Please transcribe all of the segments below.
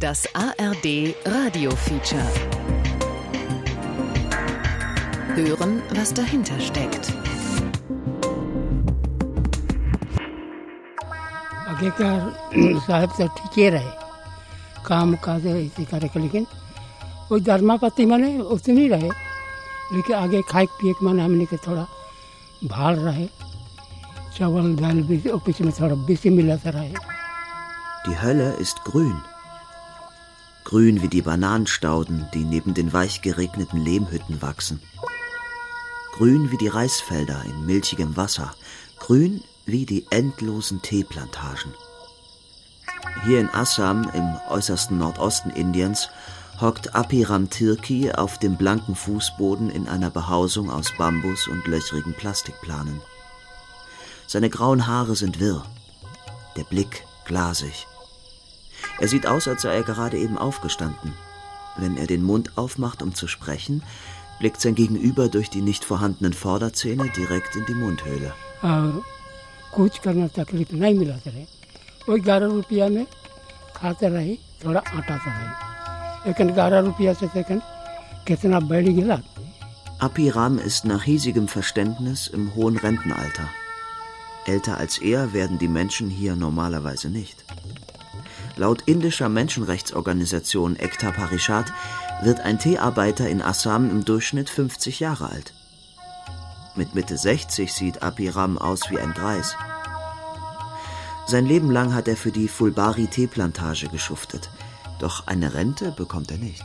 Das ARD Radio-Feature. Hören, was dahinter steckt. आगे साहब सब ठीक रहे काम काज इसी करे के लेकिन वो धर्मापति माने उतनी रहे लेकिन आगे खाए पिए के माने हमने के थोड़ा भार रहे चावल दाल भी ऑफिस में थोड़ा बेसी मिलाता रहे. Die Hölle ist grün. Grün wie die Bananenstauden, die neben den weich geregneten Lehmhütten wachsen. Grün wie die Reisfelder in milchigem Wasser. Grün wie die endlosen Teeplantagen. Hier in Assam, im äußersten Nordosten Indiens, hockt Apiram Tirki auf dem blanken Fußboden in einer Behausung aus Bambus und löchrigen Plastikplanen. Seine grauen Haare sind wirr, der Blick glasig. Er sieht aus, als sei er gerade eben aufgestanden. Wenn er den Mund aufmacht, um zu sprechen, blickt sein Gegenüber durch die nicht vorhandenen Vorderzähne direkt in die Mundhöhle. कुछ करना तकलीफ नहीं मिला रहे वो 11 रुपया में खाते रहे थोड़ा आटा सा रहे लेकिन 11 रुपया से कितना बढ़ गया. Apiram ist nach hiesigem Verständnis im hohen Rentenalter. Älter als er werden die Menschen hier normalerweise nicht. Laut indischer Menschenrechtsorganisation Ekta Parishad wird ein Teearbeiter in Assam im Durchschnitt 50 Jahre alt. Mit Mitte 60 sieht Apiram aus wie ein Greis. Sein Leben lang hat er für die Fulbari-Teeplantage geschuftet. Doch eine Rente bekommt er nicht.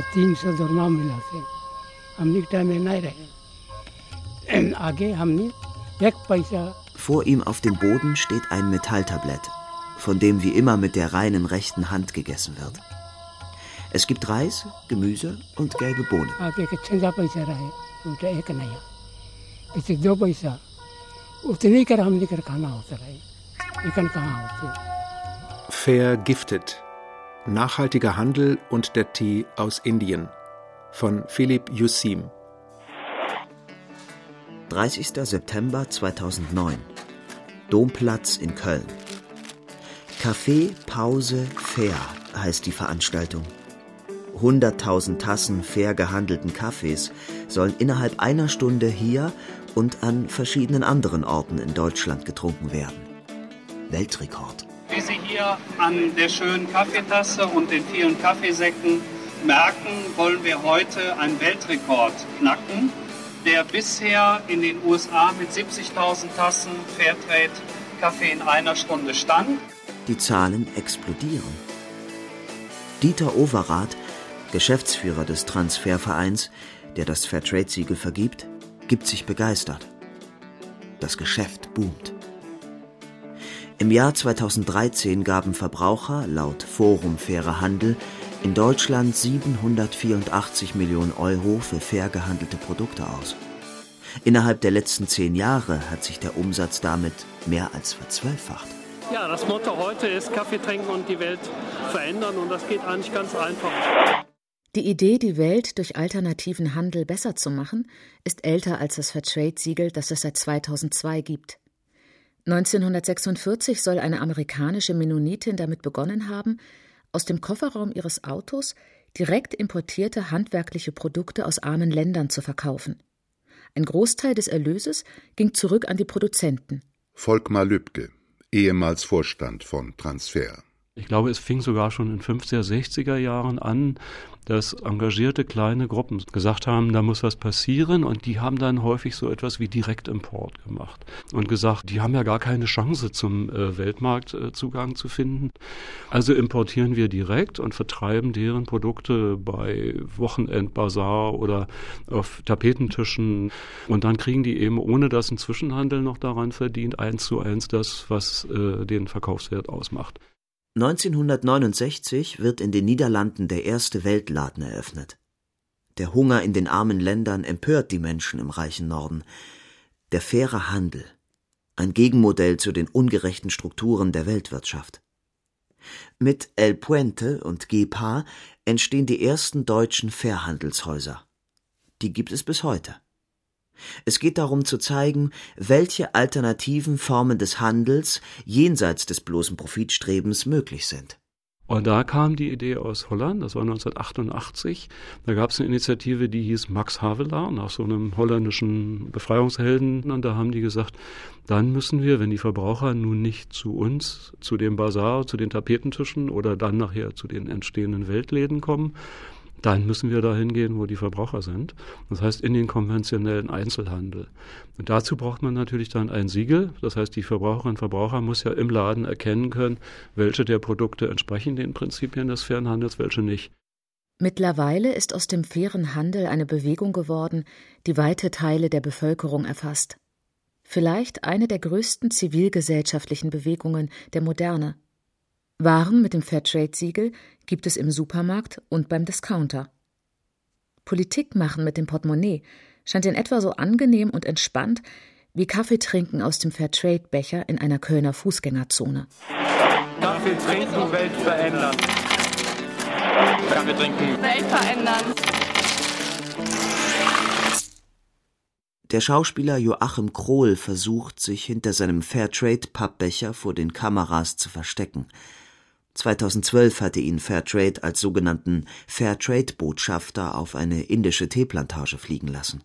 Vor ihm auf dem Boden steht ein Metalltablett, von dem wie immer mit der reinen rechten Hand gegessen wird. Es gibt Reis, Gemüse und gelbe Bohnen. Vergiftet. Nachhaltiger Handel und der Tee aus Indien von Philipp Jussim. 30. September 2009. Domplatz in Köln. Café Pause Fair heißt die Veranstaltung. 100.000 Tassen fair gehandelten Kaffees sollen innerhalb einer Stunde hier und an verschiedenen anderen Orten in Deutschland getrunken werden. Weltrekord. Wie Sie hier an der schönen Kaffeetasse und den vielen Kaffeesäcken merken, wollen wir heute einen Weltrekord knacken, der bisher in den USA mit 70.000 Tassen Fairtrade-Kaffee in einer Stunde stand. Die Zahlen explodieren. Dieter Overath, Geschäftsführer des Transfervereins, der das Fairtrade-Siegel vergibt, gibt sich begeistert. Das Geschäft boomt. Im Jahr 2013 gaben Verbraucher laut Forum Fairer Handel in Deutschland 784 Millionen Euro für fair gehandelte Produkte aus. Innerhalb der letzten 10 Jahre hat sich der Umsatz damit mehr als verzwölffacht. Ja, das Motto heute ist Kaffee trinken und die Welt verändern und das geht eigentlich ganz einfach. Die Idee, die Welt durch alternativen Handel besser zu machen, ist älter als das Fairtrade-Siegel, das es seit 2002 gibt. 1946 soll eine amerikanische Mennonitin damit begonnen haben, aus dem Kofferraum ihres Autos direkt importierte handwerkliche Produkte aus armen Ländern zu verkaufen. Ein Großteil des Erlöses ging zurück an die Produzenten. Volkmar Lübke, ehemals Vorstand von Transfer. Ich glaube, es fing sogar schon in 50er, 60er Jahren an, dass engagierte kleine Gruppen gesagt haben, da muss was passieren, und die haben dann häufig so etwas wie Direktimport gemacht und gesagt, die haben ja gar keine Chance zum Weltmarktzugang zu finden. Also importieren wir direkt und vertreiben deren Produkte bei Wochenendbasar oder auf Tapetentischen, und dann kriegen die eben, ohne dass ein Zwischenhandel noch daran verdient, 1:1 das, was den Verkaufswert ausmacht. 1969 wird in den Niederlanden der erste Weltladen eröffnet. Der Hunger in den armen Ländern empört die Menschen im reichen Norden. Der faire Handel, ein Gegenmodell zu den ungerechten Strukturen der Weltwirtschaft. Mit El Puente und Gepa entstehen die ersten deutschen Fairhandelshäuser. Die gibt es bis heute. Es geht darum zu zeigen, welche alternativen Formen des Handels jenseits des bloßen Profitstrebens möglich sind. Und da kam die Idee aus Holland, das war 1988. Da gab es eine Initiative, die hieß Max Havelaar, nach so einem holländischen Befreiungshelden. Und da haben die gesagt, dann müssen wir, wenn die Verbraucher nun nicht zu uns, zu dem Bazar, zu den Tapetentischen oder dann nachher zu den entstehenden Weltläden kommen, dann müssen wir dahin gehen, wo die Verbraucher sind. Das heißt, in den konventionellen Einzelhandel. Und dazu braucht man natürlich dann ein Siegel. Das heißt, die Verbraucherinnen und Verbraucher muss ja im Laden erkennen können, welche der Produkte entsprechen den Prinzipien des fairen Handels, welche nicht. Mittlerweile ist aus dem fairen Handel eine Bewegung geworden, die weite Teile der Bevölkerung erfasst. Vielleicht eine der größten zivilgesellschaftlichen Bewegungen der Moderne. Waren mit dem Fairtrade-Siegel gibt es im Supermarkt und beim Discounter. Politik machen mit dem Portemonnaie scheint in etwa so angenehm und entspannt wie Kaffee trinken aus dem Fairtrade-Becher in einer Kölner Fußgängerzone. Kaffee trinken, Welt verändern. Kaffee trinken, Welt verändern. Der Schauspieler Joachim Krohl versucht, sich hinter seinem Fairtrade-Pappbecher vor den Kameras zu verstecken. 2012 hatte ihn Fairtrade als sogenannten Fairtrade-Botschafter auf eine indische Teeplantage fliegen lassen.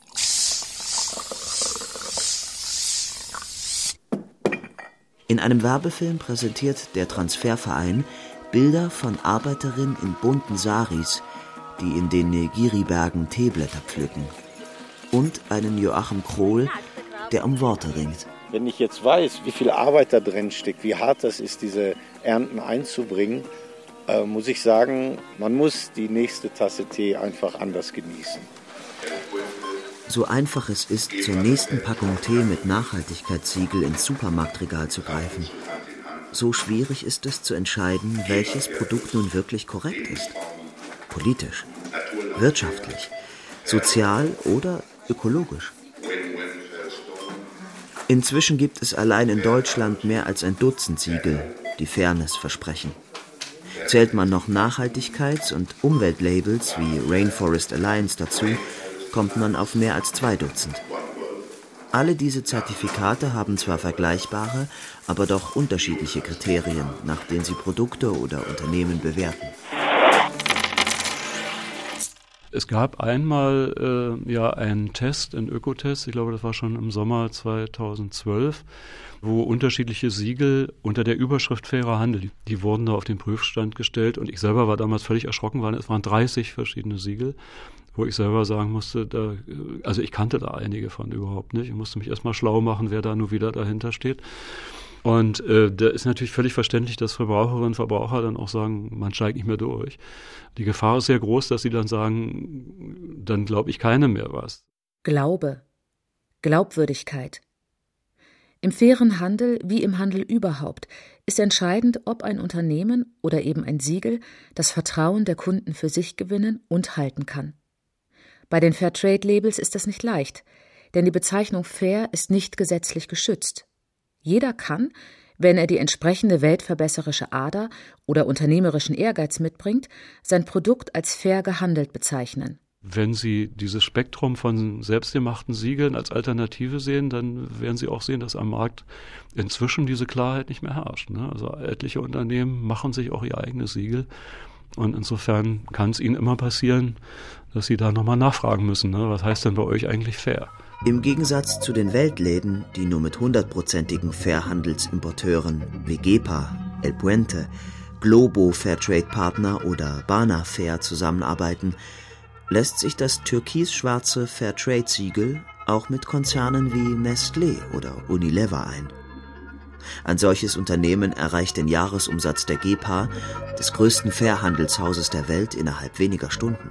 In einem Werbefilm präsentiert der Transferverein Bilder von Arbeiterinnen in bunten Saris, die in den Nilgiri-Bergen Teeblätter pflücken. Und einen Joachim Krohl, der um Worte ringt. Wenn ich jetzt weiß, wie viel Arbeit da drin steckt, wie hart das ist, diese Ernten einzubringen, muss ich sagen, man muss die nächste Tasse Tee einfach anders genießen. So einfach es ist, zur nächsten Packung Tee mit Nachhaltigkeitssiegel ins Supermarktregal zu greifen, so schwierig ist es zu entscheiden, welches Produkt nun wirklich korrekt ist. Politisch, wirtschaftlich, sozial oder ökologisch. Inzwischen gibt es allein in Deutschland mehr als ein Dutzend Siegel, die Fairness versprechen. Zählt man noch Nachhaltigkeits- und Umweltlabels wie Rainforest Alliance dazu, kommt man auf mehr als 2 Dutzend. Alle diese Zertifikate haben zwar vergleichbare, aber doch unterschiedliche Kriterien, nach denen sie Produkte oder Unternehmen bewerten. Es gab einmal einen Test, einen Ökotest, ich glaube, das war schon im Sommer 2012, wo unterschiedliche Siegel unter der Überschrift fairer Handel, die wurden da auf den Prüfstand gestellt und ich selber war damals völlig erschrocken, weil es waren 30 verschiedene Siegel, wo ich selber sagen musste, also ich kannte da einige von überhaupt nicht, ich musste mich erstmal schlau machen, wer da nur wieder dahinter steht. Und da ist natürlich völlig verständlich, dass Verbraucherinnen und Verbraucher dann auch sagen, man steigt nicht mehr durch. Die Gefahr ist sehr groß, dass sie dann sagen, dann glaube ich keinem mehr was. Glaube, Glaubwürdigkeit. Im fairen Handel wie im Handel überhaupt ist entscheidend, ob ein Unternehmen oder eben ein Siegel das Vertrauen der Kunden für sich gewinnen und halten kann. Bei den Fairtrade-Labels ist das nicht leicht, denn die Bezeichnung fair ist nicht gesetzlich geschützt. Jeder kann, wenn er die entsprechende weltverbesserische Ader oder unternehmerischen Ehrgeiz mitbringt, sein Produkt als fair gehandelt bezeichnen. Wenn Sie dieses Spektrum von selbstgemachten Siegeln als Alternative sehen, dann werden Sie auch sehen, dass am Markt inzwischen diese Klarheit nicht mehr herrscht. Also etliche Unternehmen machen sich auch ihr eigenes Siegel. Und insofern kann es Ihnen immer passieren, dass Sie da nochmal nachfragen müssen. Was heißt denn bei euch eigentlich fair? Im Gegensatz zu den Weltläden, die nur mit 100%igen Fairhandelsimporteuren wie GEPA, El Puente, Globo Fairtrade-Partner oder Bana Fair zusammenarbeiten, lässt sich das türkisschwarze Fairtrade-Siegel auch mit Konzernen wie Nestlé oder Unilever ein. Ein solches Unternehmen erreicht den Jahresumsatz der GEPA, des größten Fairhandelshauses der Welt, innerhalb weniger Stunden.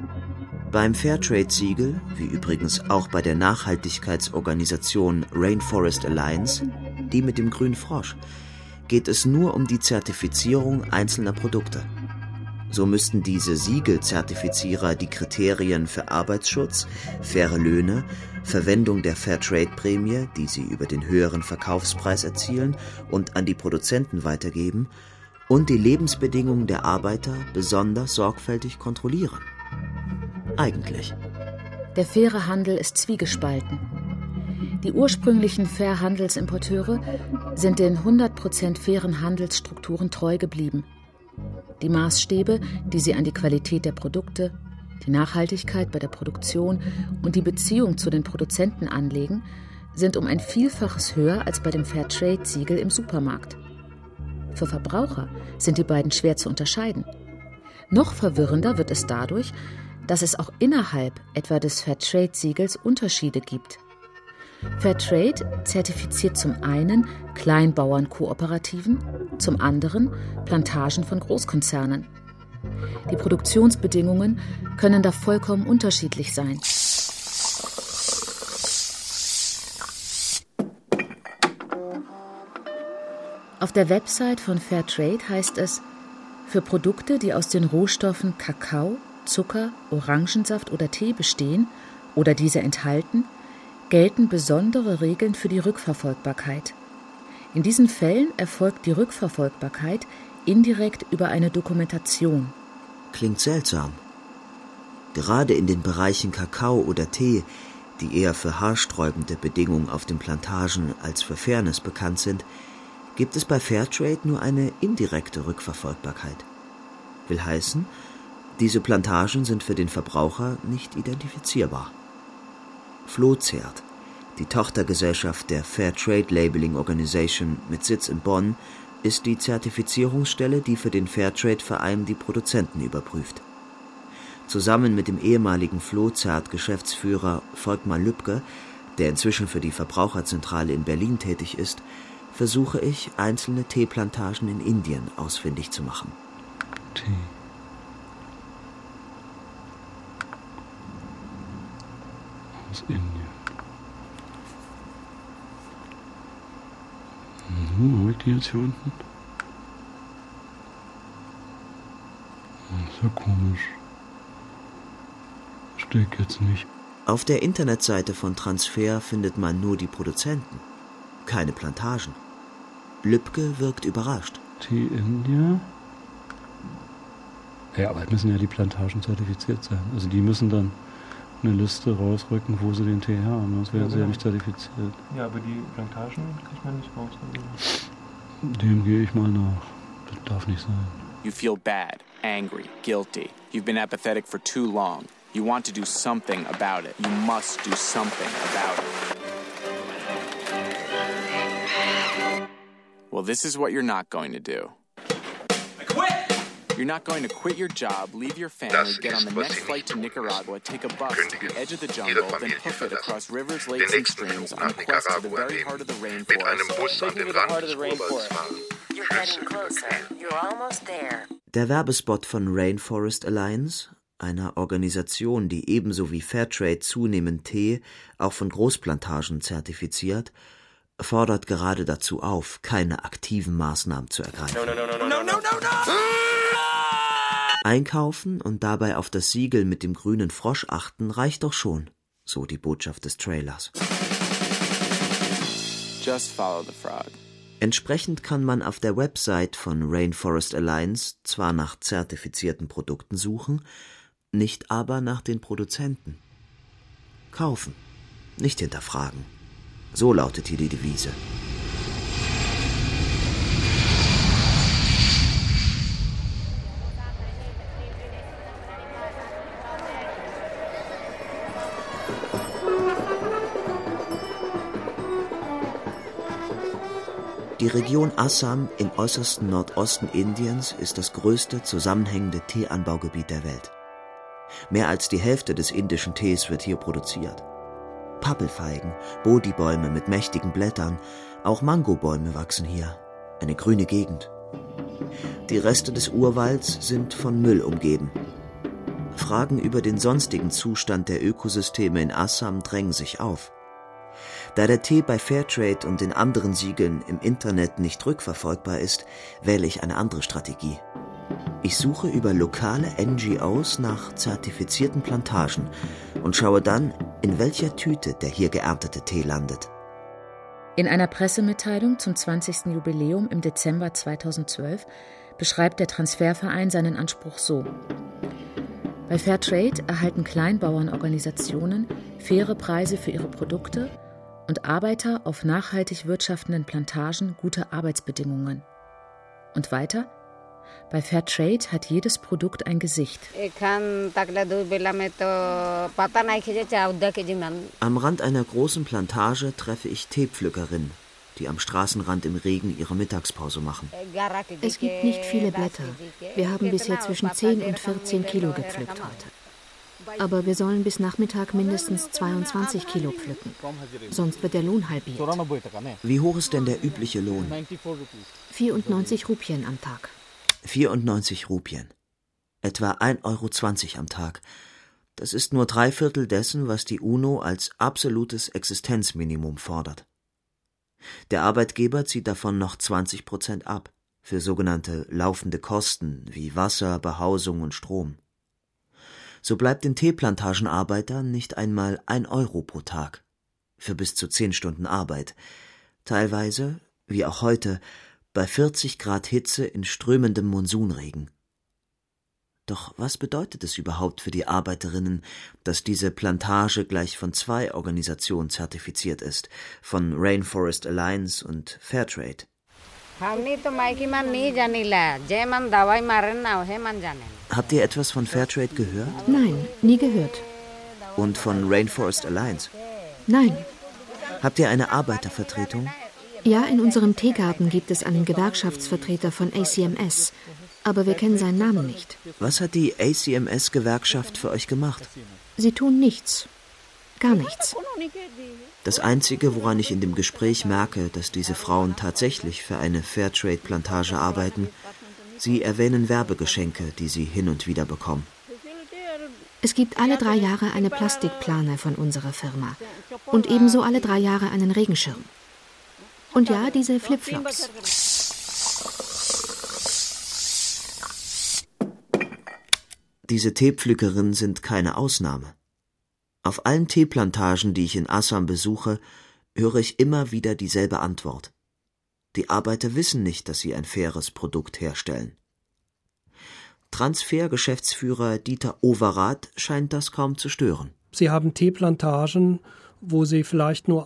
Beim Fairtrade-Siegel, wie übrigens auch bei der Nachhaltigkeitsorganisation Rainforest Alliance, die mit dem grünen Frosch, geht es nur um die Zertifizierung einzelner Produkte. So müssten diese Siegelzertifizierer die Kriterien für Arbeitsschutz, faire Löhne, Verwendung der Fairtrade-Prämie, die sie über den höheren Verkaufspreis erzielen und an die Produzenten weitergeben, und die Lebensbedingungen der Arbeiter besonders sorgfältig kontrollieren. Eigentlich. Der faire Handel ist zwiegespalten. Die ursprünglichen Fairhandelsimporteure sind den 100% fairen Handelsstrukturen treu geblieben. Die Maßstäbe, die sie an die Qualität der Produkte, die Nachhaltigkeit bei der Produktion und die Beziehung zu den Produzenten anlegen, sind um ein Vielfaches höher als bei dem Fairtrade-Siegel im Supermarkt. Für Verbraucher sind die beiden schwer zu unterscheiden. Noch verwirrender wird es dadurch, dass es auch innerhalb etwa des Fairtrade-Siegels Unterschiede gibt. Fairtrade zertifiziert zum einen Kleinbauernkooperativen, zum anderen Plantagen von Großkonzernen. Die Produktionsbedingungen können da vollkommen unterschiedlich sein. Auf der Website von Fairtrade heißt es, für Produkte, die aus den Rohstoffen Kakao, Zucker, Orangensaft oder Tee bestehen oder diese enthalten, gelten besondere Regeln für die Rückverfolgbarkeit. In diesen Fällen erfolgt die Rückverfolgbarkeit indirekt über eine Dokumentation. Klingt seltsam. Gerade in den Bereichen Kakao oder Tee, die eher für haarsträubende Bedingungen auf den Plantagen als für Fairness bekannt sind, gibt es bei Fairtrade nur eine indirekte Rückverfolgbarkeit. Will heißen, diese Plantagen sind für den Verbraucher nicht identifizierbar. Flozert, die Tochtergesellschaft der Fairtrade Labeling Organization mit Sitz in Bonn, ist die Zertifizierungsstelle, die für den Fairtrade-Verein die Produzenten überprüft. Zusammen mit dem ehemaligen Flozert-Geschäftsführer Volkmar Lübke, der inzwischen für die Verbraucherzentrale in Berlin tätig ist, versuche ich, einzelne Teeplantagen in Indien ausfindig zu machen. Tee. Aus Indien. Habe ich die jetzt hier unten? Das ist ja komisch. Steht jetzt nicht. Auf der Internetseite von Transfer findet man nur die Produzenten, keine Plantagen. Lübke wirkt überrascht. Tee India? Ja, aber müssen ja die Plantagen zertifiziert sein. Also die müssen dann eine Liste rausrücken, wo sie den Tee haben, sonst werden sie ja nicht zertifiziert. Ja, aber die Plantagen kriegt man nicht raus. Dem gehe ich mal nach. Das darf nicht sein. You feel bad, angry, guilty. You've been apathetic for too long. You want to do something about it. You must do something about it. Well, this is what you're not going to do. I quit! You're not going to quit your job, leave your family, get on the next flight to Nicaragua, take a bus to the edge of the jungle, then hoof it across rivers, lakes, and streams on a quest to the very heart of the rainforest. Take me to the heart of the rainforest. You're getting closer. You're almost there. Der Werbespot von Rainforest Alliance, einer Organisation, die ebenso wie Fairtrade zunehmend Tee auch von Großplantagen zertifiziert, fordert gerade dazu auf, keine aktiven Maßnahmen zu ergreifen. No. Einkaufen und dabei auf das Siegel mit dem grünen Frosch achten reicht doch schon, so die Botschaft des Trailers. Just follow the frog. Entsprechend kann man auf der Website von Rainforest Alliance zwar nach zertifizierten Produkten suchen, nicht aber nach den Produzenten. Kaufen, nicht hinterfragen. So lautet hier die Devise. Die Region Assam im äußersten Nordosten Indiens ist das größte zusammenhängende Teeanbaugebiet der Welt. Mehr als die Hälfte des indischen Tees wird hier produziert. Pappelfeigen, Bodhi-Bäume mit mächtigen Blättern, auch Mangobäume wachsen hier. Eine grüne Gegend. Die Reste des Urwalds sind von Müll umgeben. Fragen über den sonstigen Zustand der Ökosysteme in Assam drängen sich auf. Da der Tee bei Fairtrade und den anderen Siegeln im Internet nicht rückverfolgbar ist, wähle ich eine andere Strategie. Ich suche über lokale NGOs nach zertifizierten Plantagen und schaue dann, in welcher Tüte der hier geerntete Tee landet. In einer Pressemitteilung zum 20. Jubiläum im Dezember 2012 beschreibt der Transferverein seinen Anspruch so: Bei Fairtrade erhalten Kleinbauernorganisationen faire Preise für ihre Produkte und Arbeiter auf nachhaltig wirtschaftenden Plantagen gute Arbeitsbedingungen. Und weiter: Bei Fairtrade hat jedes Produkt ein Gesicht. Am Rand einer großen Plantage treffe ich Teepflückerinnen, die am Straßenrand im Regen ihre Mittagspause machen. Es gibt nicht viele Blätter. Wir haben bisher zwischen 10 und 14 Kilo gepflückt heute. Aber wir sollen bis Nachmittag mindestens 22 Kilo pflücken. Sonst wird der Lohn halbiert. Wie hoch ist denn der übliche Lohn? 94 Rupien am Tag. 94 Rupien. Etwa 1,20 € am Tag. Das ist nur 3/4 dessen, was die UNO als absolutes Existenzminimum fordert. Der Arbeitgeber zieht davon noch 20% ab, für sogenannte laufende Kosten wie Wasser, Behausung und Strom. So bleibt den Teeplantagenarbeitern nicht einmal 1 € pro Tag, für bis zu 10 Stunden Arbeit, teilweise, wie auch heute, bei 40 Grad Hitze in strömendem Monsunregen. Doch was bedeutet es überhaupt für die Arbeiterinnen, dass diese Plantage gleich von 2 Organisationen zertifiziert ist, von Rainforest Alliance und Fairtrade? Habt ihr etwas von Fairtrade gehört? Nein, nie gehört. Und von Rainforest Alliance? Nein. Habt ihr eine Arbeitervertretung? Ja, in unserem Teegarten gibt es einen Gewerkschaftsvertreter von ACMS, aber wir kennen seinen Namen nicht. Was hat die ACMS-Gewerkschaft für euch gemacht? Sie tun nichts. Gar nichts. Das Einzige, woran ich in dem Gespräch merke, dass diese Frauen tatsächlich für eine Fairtrade-Plantage arbeiten, sie erwähnen Werbegeschenke, die sie hin und wieder bekommen. Es gibt alle 3 Jahre eine Plastikplane von unserer Firma und ebenso alle 3 Jahre einen Regenschirm. Und ja, diese Flipflops. Diese Teepflückerinnen sind keine Ausnahme. Auf allen Teeplantagen, die ich in Assam besuche, höre ich immer wieder dieselbe Antwort. Die Arbeiter wissen nicht, dass sie ein faires Produkt herstellen. Transfer-Geschäftsführer Dieter Overath scheint das kaum zu stören. Sie haben Teeplantagen, wo sie vielleicht nur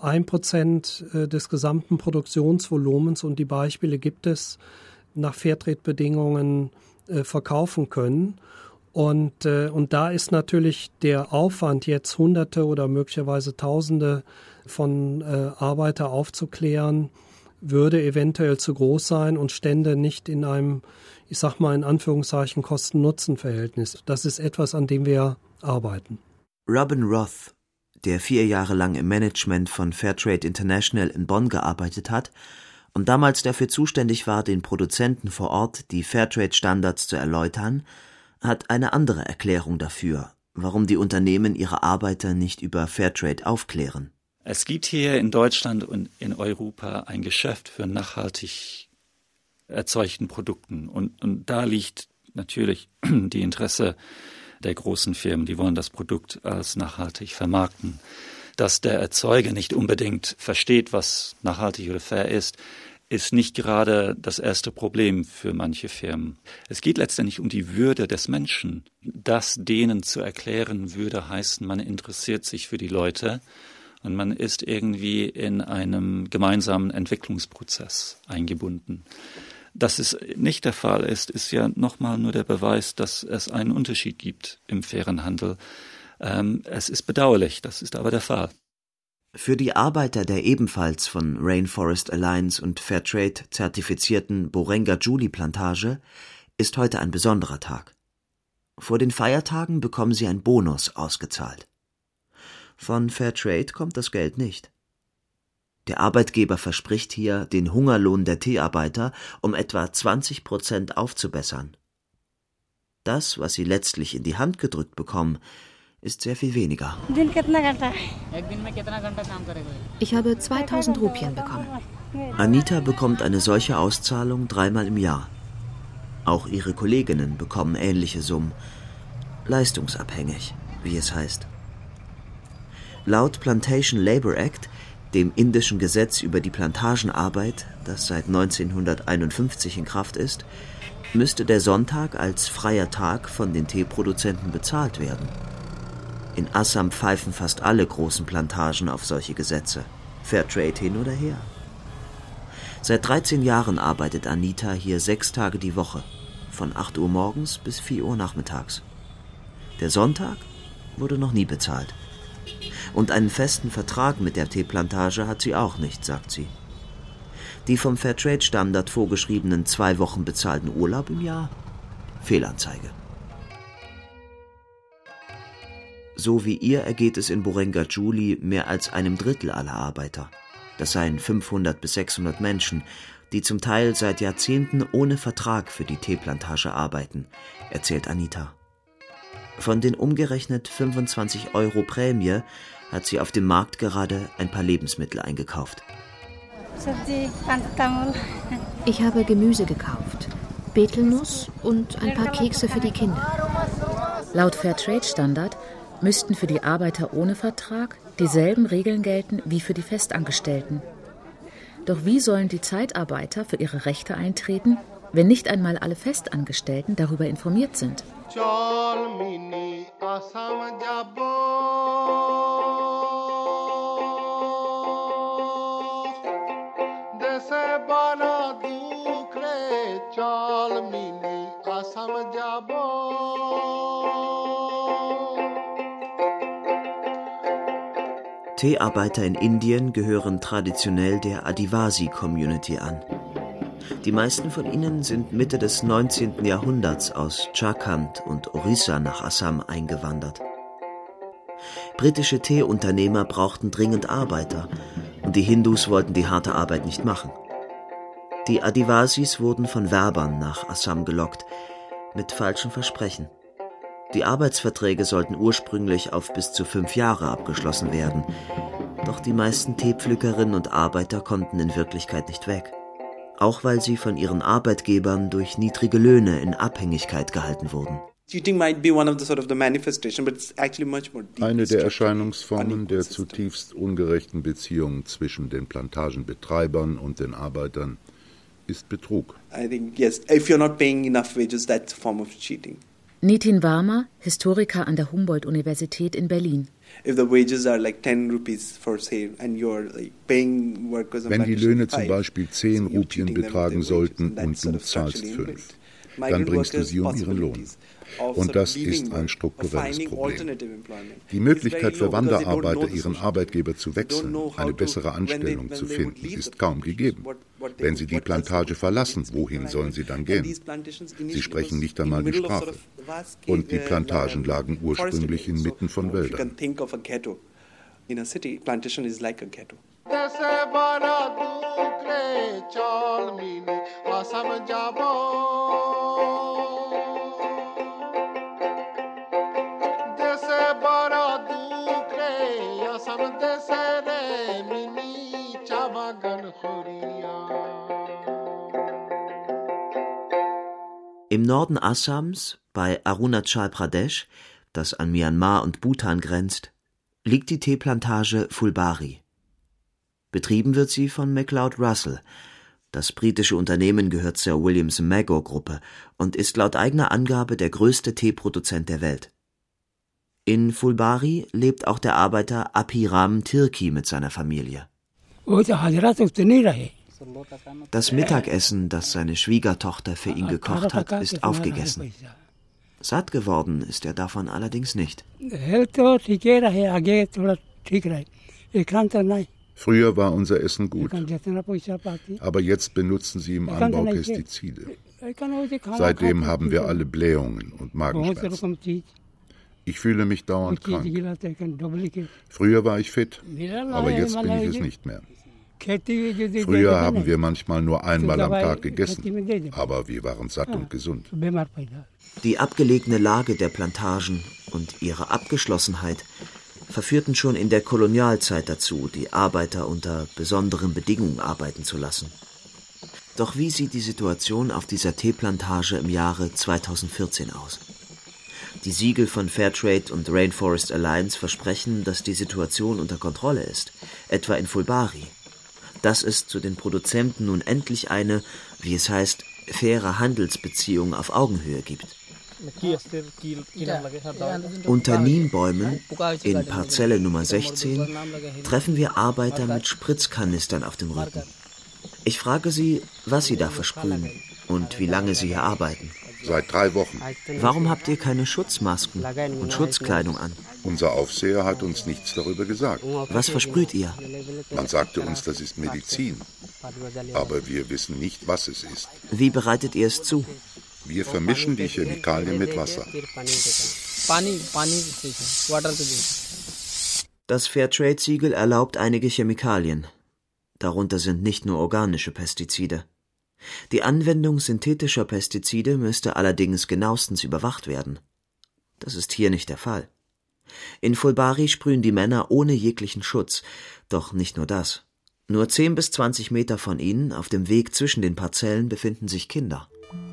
1% des gesamten Produktionsvolumens, und die Beispiele gibt es, nach Fairtrade-Bedingungen verkaufen können. Und da ist natürlich der Aufwand, jetzt Hunderte oder möglicherweise Tausende von Arbeiter aufzuklären, würde eventuell zu groß sein und stände nicht in einem, ich sag mal in Anführungszeichen, Kosten-Nutzen-Verhältnis. Das ist etwas, an dem wir arbeiten. Robin Roth, der 4 Jahre lang im Management von Fairtrade International in Bonn gearbeitet hat und damals dafür zuständig war, den Produzenten vor Ort die Fairtrade-Standards zu erläutern, hat eine andere Erklärung dafür, warum die Unternehmen ihre Arbeiter nicht über Fairtrade aufklären. Es gibt hier in Deutschland und in Europa ein Geschäft für nachhaltig erzeugten Produkten. Und da liegt natürlich die Interesse der großen Firmen, die wollen das Produkt als nachhaltig vermarkten. Dass der Erzeuger nicht unbedingt versteht, was nachhaltig oder fair ist nicht gerade das erste Problem für manche Firmen. Es geht letztendlich um die Würde des Menschen. Das denen zu erklären würde heißen, man interessiert sich für die Leute und man ist irgendwie in einem gemeinsamen Entwicklungsprozess eingebunden. Dass es nicht der Fall ist ja nochmal nur der Beweis, dass es einen Unterschied gibt im fairen Handel. Es ist bedauerlich, das ist aber der Fall. Für die Arbeiter der ebenfalls von Rainforest Alliance und Fairtrade zertifizierten Borenga-Juli-Plantage ist heute ein besonderer Tag. Vor den Feiertagen bekommen sie einen Bonus ausgezahlt. Von Fairtrade kommt das Geld nicht. Der Arbeitgeber verspricht hier, den Hungerlohn der Teearbeiter um etwa 20% aufzubessern. Das, was sie letztlich in die Hand gedrückt bekommen, ist sehr viel weniger. Ich habe 2.000 Rupien bekommen. Anita bekommt eine solche Auszahlung 3-mal im Jahr. Auch ihre Kolleginnen bekommen ähnliche Summen. Leistungsabhängig, wie es heißt. Laut Plantation Labor Act, dem indischen Gesetz über die Plantagenarbeit, das seit 1951 in Kraft ist, müsste der Sonntag als freier Tag von den Teeproduzenten bezahlt werden. In Assam pfeifen fast alle großen Plantagen auf solche Gesetze. Fairtrade hin oder her. Seit 13 Jahren arbeitet Anita hier 6 Tage die Woche, von 8 Uhr morgens bis 4 Uhr nachmittags. Der Sonntag wurde noch nie bezahlt. Und einen festen Vertrag mit der Teeplantage hat sie auch nicht, sagt sie. Die vom Fairtrade-Standard vorgeschriebenen 2 Wochen bezahlten Urlaub im Jahr? Fehlanzeige. So wie ihr ergeht es in Borenga-Juli mehr als einem Drittel aller Arbeiter. Das seien 500 bis 600 Menschen, die zum Teil seit Jahrzehnten ohne Vertrag für die Teeplantage arbeiten, erzählt Anita. Von den umgerechnet 25 € Prämie hat sie auf dem Markt gerade ein paar Lebensmittel eingekauft. Ich habe Gemüse gekauft, Betelnuss und ein paar Kekse für die Kinder. Laut Fairtrade-Standard müssten für die Arbeiter ohne Vertrag dieselben Regeln gelten wie für die Festangestellten. Doch wie sollen die Zeitarbeiter für ihre Rechte eintreten, wenn nicht einmal alle Festangestellten darüber informiert sind? Teearbeiter in Indien gehören traditionell der Adivasi-Community an. Die meisten von ihnen sind Mitte des 19. Jahrhunderts aus Jharkhand und Orissa nach Assam eingewandert. Britische Teeunternehmer brauchten dringend Arbeiter und die Hindus wollten die harte Arbeit nicht machen. Die Adivasis wurden von Werbern nach Assam gelockt, mit falschen Versprechen. Die Arbeitsverträge sollten ursprünglich auf bis zu 5 Jahre abgeschlossen werden. Doch die meisten Teepflückerinnen und Arbeiter konnten in Wirklichkeit nicht weg. Auch weil sie von ihren Arbeitgebern durch niedrige Löhne in Abhängigkeit gehalten wurden. Eine der Erscheinungsformen der zutiefst ungerechten Beziehung zwischen den Plantagenbetreibern und den Arbeitern ist Betrug. Nitin Varma, Historiker an der Humboldt-Universität in Berlin. Wenn die Löhne zum Beispiel 10 Rupien betragen sollten und du zahlst 5, dann bringst du sie um ihren Lohn. Und das ist ein strukturelles Problem. Die Möglichkeit für Wanderarbeiter, ihren Arbeitgeber zu wechseln, eine bessere Anstellung zu finden, ist kaum gegeben. Wenn sie die Plantage verlassen, wohin sollen sie dann gehen? Sie sprechen nicht einmal die Sprache. Und die Plantagen lagen ursprünglich inmitten von Wäldern. Im Norden Assams, bei Arunachal Pradesh, das an Myanmar und Bhutan grenzt, liegt die Teeplantage Fulbari. Betrieben wird sie von McLeod Russell. Das britische Unternehmen gehört zur Williams-Magor-Gruppe und ist laut eigener Angabe der größte Teeproduzent der Welt. In Fulbari lebt auch der Arbeiter Apiram Tirki mit seiner Familie. Das Mittagessen, das seine Schwiegertochter für ihn gekocht hat, ist aufgegessen. Satt geworden ist er davon allerdings nicht. Früher war unser Essen gut, aber jetzt benutzen sie im Anbau Pestizide. Seitdem haben wir alle Blähungen und Magenschmerzen. Ich fühle mich dauernd krank. Früher war ich fit, aber jetzt bin ich es nicht mehr. Früher haben wir manchmal nur einmal am Tag gegessen, aber wir waren satt und gesund. Die abgelegene Lage der Plantagen und ihre Abgeschlossenheit verführten schon in der Kolonialzeit dazu, die Arbeiter unter besonderen Bedingungen arbeiten zu lassen. Doch wie sieht die Situation auf dieser Teeplantage im Jahre 2014 aus? Die Siegel von Fairtrade und Rainforest Alliance versprechen, dass die Situation unter Kontrolle ist, etwa in Fulbari. Dass es zu den Produzenten nun endlich eine, wie es heißt, faire Handelsbeziehung auf Augenhöhe gibt. Unter Nimbäumen, in Parzelle Nummer 16, treffen wir Arbeiter mit Spritzkanistern auf dem Rücken. Ich frage sie, was sie da versprühen und wie lange sie hier arbeiten. Seit 3 Wochen. Warum habt ihr keine Schutzmasken und Schutzkleidung an? Unser Aufseher hat uns nichts darüber gesagt. Was versprüht ihr? Man sagte uns, das ist Medizin. Aber wir wissen nicht, was es ist. Wie bereitet ihr es zu? Wir vermischen die Chemikalien mit Wasser. Das Fairtrade-Siegel erlaubt einige Chemikalien. Darunter sind nicht nur organische Pestizide. Die Anwendung synthetischer Pestizide müsste allerdings genauestens überwacht werden. Das ist hier nicht der Fall. In Fulbari sprühen die Männer ohne jeglichen Schutz. Doch nicht nur das. Nur 10 bis 20 Meter von ihnen, auf dem Weg zwischen den Parzellen, befinden sich Kinder.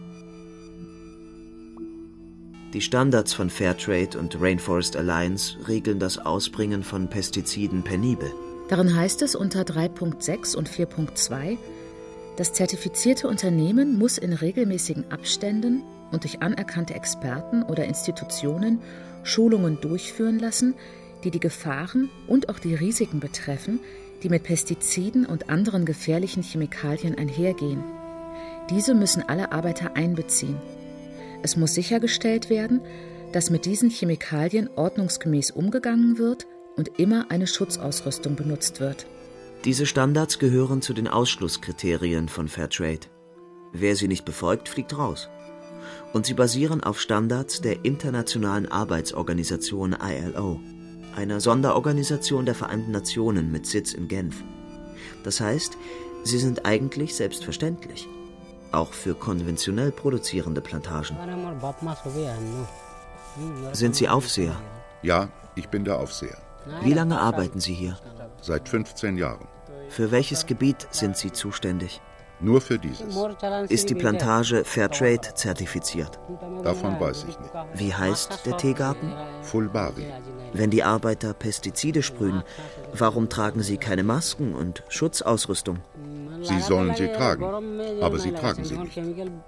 Die Standards von Fairtrade und Rainforest Alliance regeln das Ausbringen von Pestiziden penibel. Darin heißt es unter 3.6 und 4.2, das zertifizierte Unternehmen muss in regelmäßigen Abständen und durch anerkannte Experten oder Institutionen Schulungen durchführen lassen, die die Gefahren und auch die Risiken betreffen, die mit Pestiziden und anderen gefährlichen Chemikalien einhergehen. Diese müssen alle Arbeiter einbeziehen. Es muss sichergestellt werden, dass mit diesen Chemikalien ordnungsgemäß umgegangen wird und immer eine Schutzausrüstung benutzt wird. Diese Standards gehören zu den Ausschlusskriterien von Fairtrade. Wer sie nicht befolgt, fliegt raus. Und sie basieren auf Standards der Internationalen Arbeitsorganisation ILO, einer Sonderorganisation der Vereinten Nationen mit Sitz in Genf. Das heißt, sie sind eigentlich selbstverständlich, auch für konventionell produzierende Plantagen. Sind Sie Aufseher? Ja, ich bin der Aufseher. Wie lange arbeiten Sie hier? Seit 15 Jahren. Für welches Gebiet sind Sie zuständig? Nur für dieses. Ist die Plantage Fairtrade zertifiziert? Davon weiß ich nicht. Wie heißt der Teegarten? Fulbari. Wenn die Arbeiter Pestizide sprühen, warum tragen sie keine Masken und Schutzausrüstung? Sie sollen sie tragen, aber sie tragen sie nicht.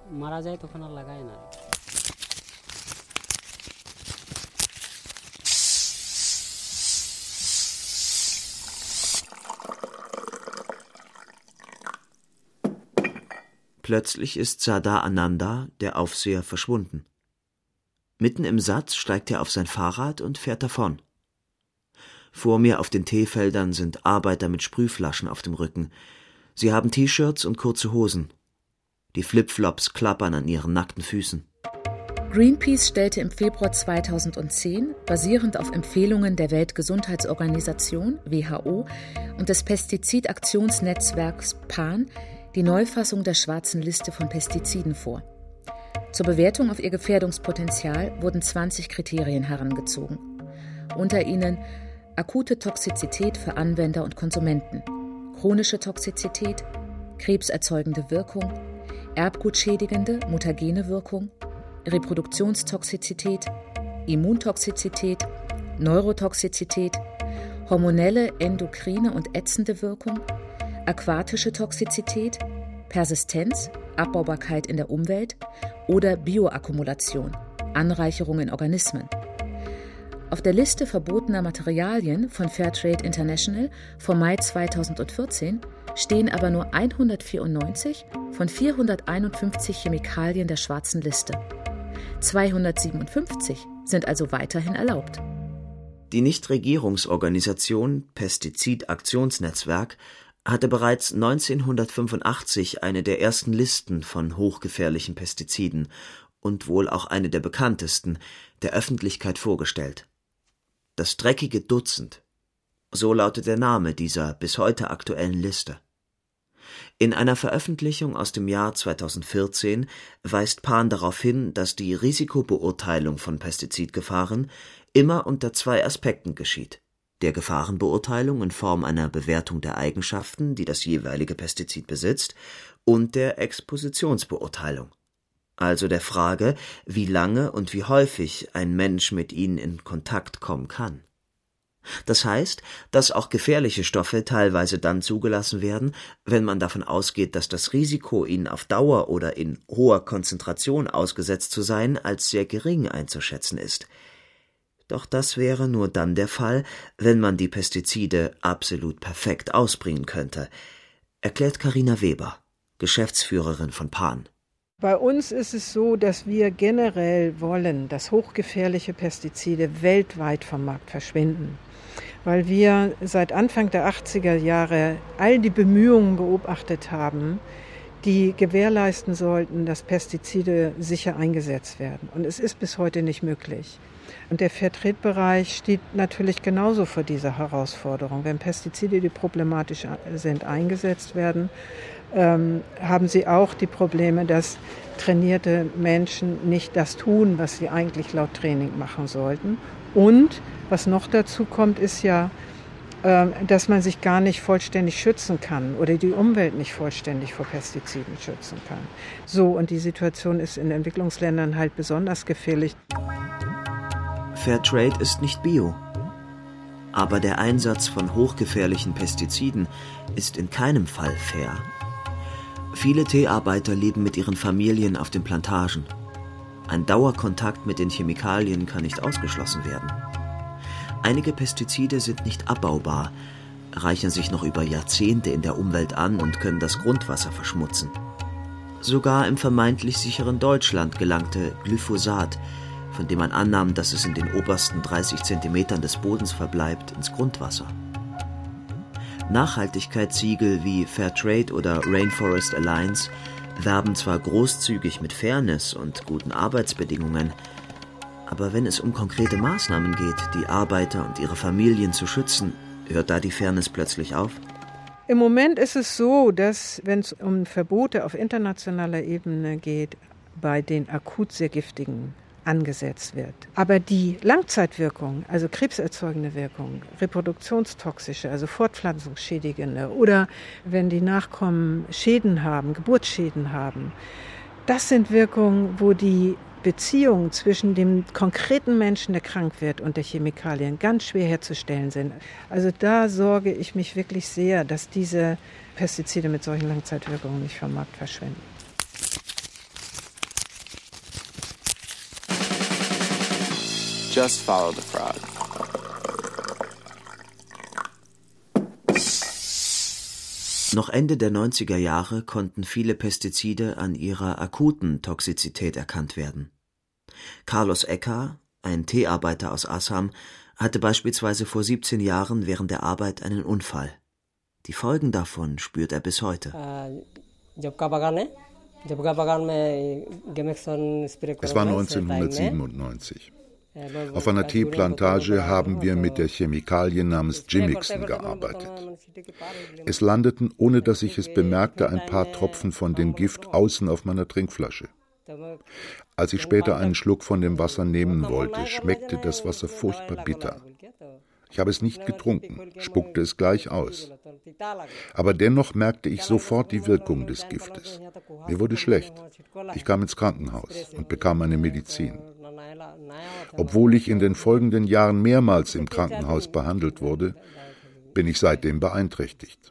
Plötzlich ist Sardar Ananda, der Aufseher, verschwunden. Mitten im Satz steigt er auf sein Fahrrad und fährt davon. Vor mir auf den Teefeldern sind Arbeiter mit Sprühflaschen auf dem Rücken. Sie haben T-Shirts und kurze Hosen. Die Flipflops klappern an ihren nackten Füßen. Greenpeace stellte im Februar 2010, basierend auf Empfehlungen der Weltgesundheitsorganisation WHO und des Pestizidaktionsnetzwerks PAN, die Neufassung der schwarzen Liste von Pestiziden vor. Zur Bewertung auf ihr Gefährdungspotenzial wurden 20 Kriterien herangezogen. Unter ihnen akute Toxizität für Anwender und Konsumenten, chronische Toxizität, krebserzeugende Wirkung, erbgutschädigende, mutagene Wirkung, Reproduktionstoxizität, Immuntoxizität, Neurotoxizität, hormonelle, endokrine und ätzende Wirkung, aquatische Toxizität, Persistenz, Abbaubarkeit in der Umwelt oder Bioakkumulation, Anreicherung in Organismen. Auf der Liste verbotener Materialien von Fairtrade International vom Mai 2014 stehen aber nur 194 von 451 Chemikalien der schwarzen Liste. 257 sind also weiterhin erlaubt. Die Nichtregierungsorganisation Pestizidaktionsnetzwerk hatte bereits 1985 eine der ersten Listen von hochgefährlichen Pestiziden und wohl auch eine der bekanntesten der Öffentlichkeit vorgestellt. Das dreckige Dutzend, so lautet der Name dieser bis heute aktuellen Liste. In einer Veröffentlichung aus dem Jahr 2014 weist PAN darauf hin, dass die Risikobeurteilung von Pestizidgefahren immer unter 2 Aspekten geschieht: der Gefahrenbeurteilung in Form einer Bewertung der Eigenschaften, die das jeweilige Pestizid besitzt, und der Expositionsbeurteilung, also der Frage, wie lange und wie häufig ein Mensch mit ihnen in Kontakt kommen kann. Das heißt, dass auch gefährliche Stoffe teilweise dann zugelassen werden, wenn man davon ausgeht, dass das Risiko, ihnen auf Dauer oder in hoher Konzentration ausgesetzt zu sein, als sehr gering einzuschätzen ist. Doch das wäre nur dann der Fall, wenn man die Pestizide absolut perfekt ausbringen könnte, erklärt Carina Weber, Geschäftsführerin von PAN. Bei uns ist es so, dass wir generell wollen, dass hochgefährliche Pestizide weltweit vom Markt verschwinden. Weil wir seit Anfang der 80er Jahre all die Bemühungen beobachtet haben, die gewährleisten sollten, dass Pestizide sicher eingesetzt werden. Und es ist bis heute nicht möglich. Und der Fairtrade-Bereich steht natürlich genauso vor dieser Herausforderung. Wenn Pestizide, die problematisch sind, eingesetzt werden, haben sie auch die Probleme, dass trainierte Menschen nicht das tun, was sie eigentlich laut Training machen sollten. Und was noch dazu kommt, ist ja, dass man sich gar nicht vollständig schützen kann oder die Umwelt nicht vollständig vor Pestiziden schützen kann. So, und die Situation ist in Entwicklungsländern halt besonders gefährlich. Fairtrade ist nicht bio. Aber der Einsatz von hochgefährlichen Pestiziden ist in keinem Fall fair. Viele Teearbeiter leben mit ihren Familien auf den Plantagen. Ein Dauerkontakt mit den Chemikalien kann nicht ausgeschlossen werden. Einige Pestizide sind nicht abbaubar, reichern sich noch über Jahrzehnte in der Umwelt an und können das Grundwasser verschmutzen. Sogar im vermeintlich sicheren Deutschland gelangte Glyphosat, von dem man annahm, dass es in den obersten 30 Zentimetern des Bodens verbleibt, ins Grundwasser. Nachhaltigkeitssiegel wie Fairtrade oder Rainforest Alliance werben zwar großzügig mit Fairness und guten Arbeitsbedingungen, aber wenn es um konkrete Maßnahmen geht, die Arbeiter und ihre Familien zu schützen, hört da die Fairness plötzlich auf? Im Moment ist es so, dass, wenn es um Verbote auf internationaler Ebene geht, bei den akut sehr giftigen angesetzt wird. Aber die Langzeitwirkung, also krebserzeugende Wirkung, reproduktionstoxische, also fortpflanzungsschädigende oder wenn die Nachkommen Schäden haben, Geburtsschäden haben, das sind Wirkungen, wo die Beziehungen zwischen dem konkreten Menschen, der krank wird, und der Chemikalien ganz schwer herzustellen sind. Also da sorge ich mich wirklich sehr, dass diese Pestizide mit solchen Langzeitwirkungen nicht vom Markt verschwinden. Just follow the frog. Noch Ende der 90er Jahre konnten viele Pestizide an ihrer akuten Toxizität erkannt werden. Carlos Ecker, ein Teearbeiter aus Assam, hatte beispielsweise vor 17 Jahren während der Arbeit einen Unfall. Die Folgen davon spürt er bis heute. Es war 1997. Auf einer Teeplantage haben wir mit der Chemikalie namens Jimixen gearbeitet. Es landeten, ohne dass ich es bemerkte, ein paar Tropfen von dem Gift außen auf meiner Trinkflasche. Als ich später einen Schluck von dem Wasser nehmen wollte, schmeckte das Wasser furchtbar bitter. Ich habe es nicht getrunken, spuckte es gleich aus. Aber dennoch merkte ich sofort die Wirkung des Giftes. Mir wurde schlecht. Ich kam ins Krankenhaus und bekam eine Medizin. Obwohl ich in den folgenden Jahren mehrmals im Krankenhaus behandelt wurde, bin ich seitdem beeinträchtigt.